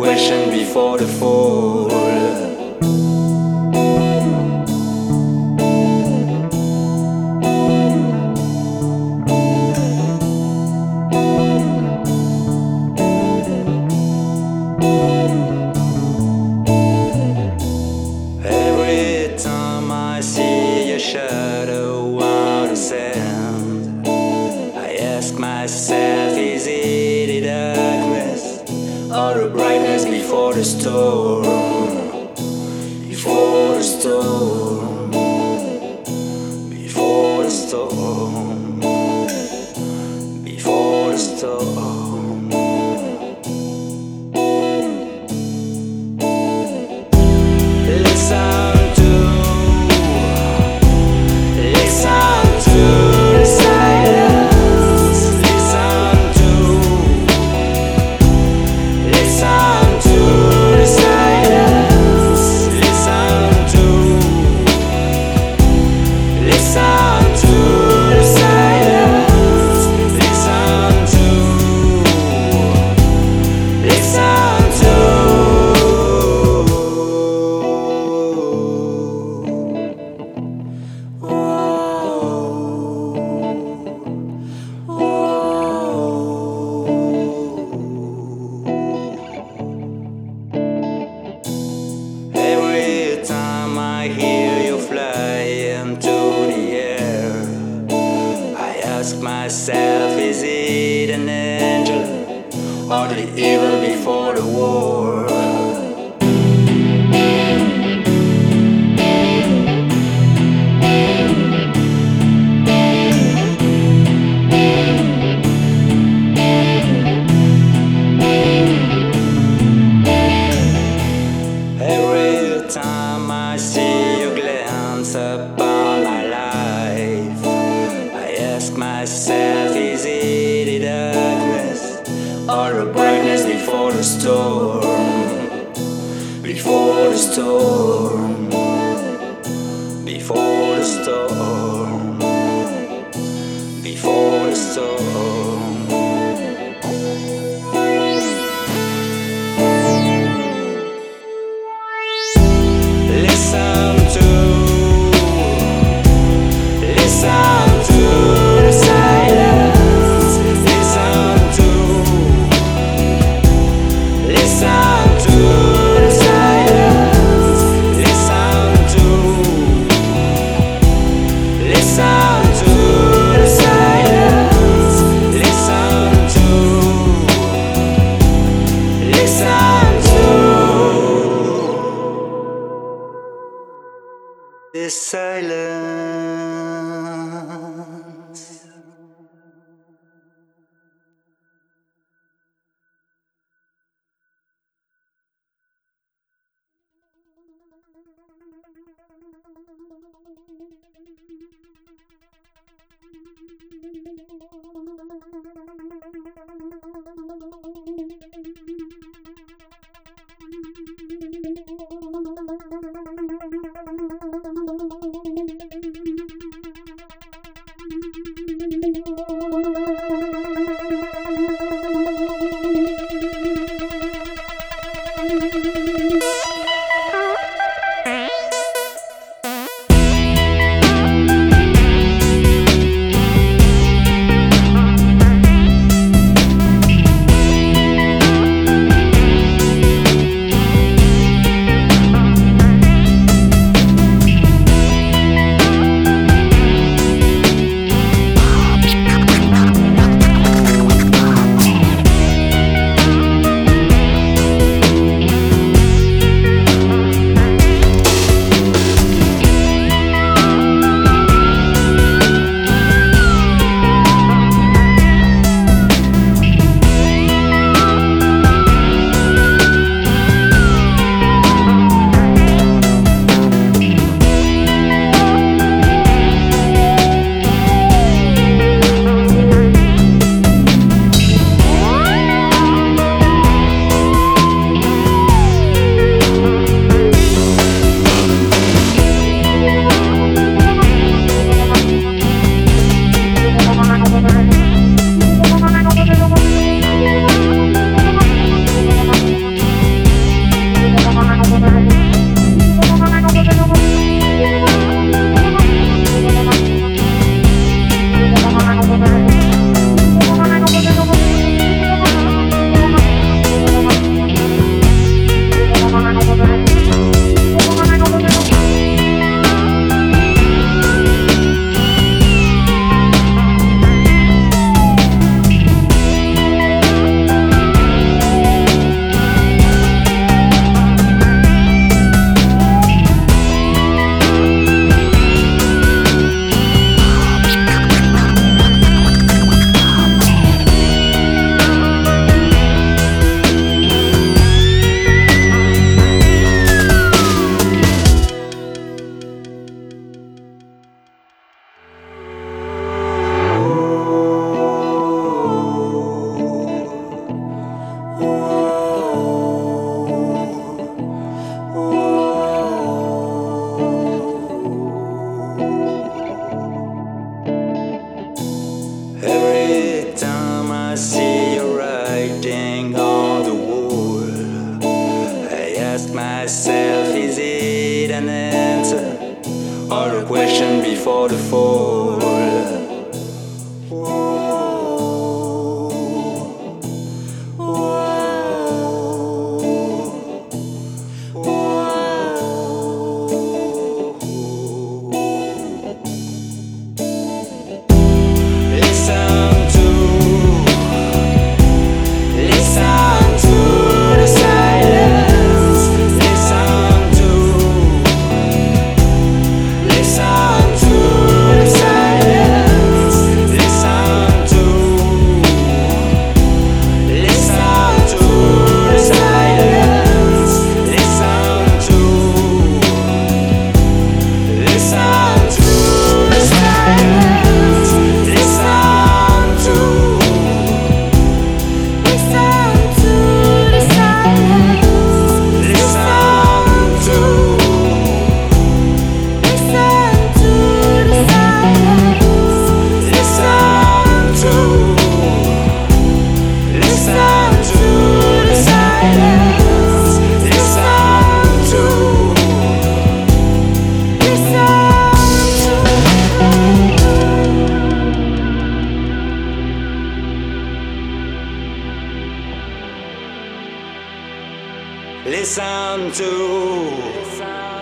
question before the fall. Every time I see your shadow on the sand, I ask myself, is it the darkness or the brightness before the storm? Before the storm, before the storm, before the storm. Ask myself, is it an angel or the evil before the war? Every time I see you glance upon my life, ask myself, is it the darkness or the brightness before the storm? Before the storm, before the storm, before the storm. Listen to the silence. Listen to the silence. Listen to the silence. This silence. question before the fall. Listen to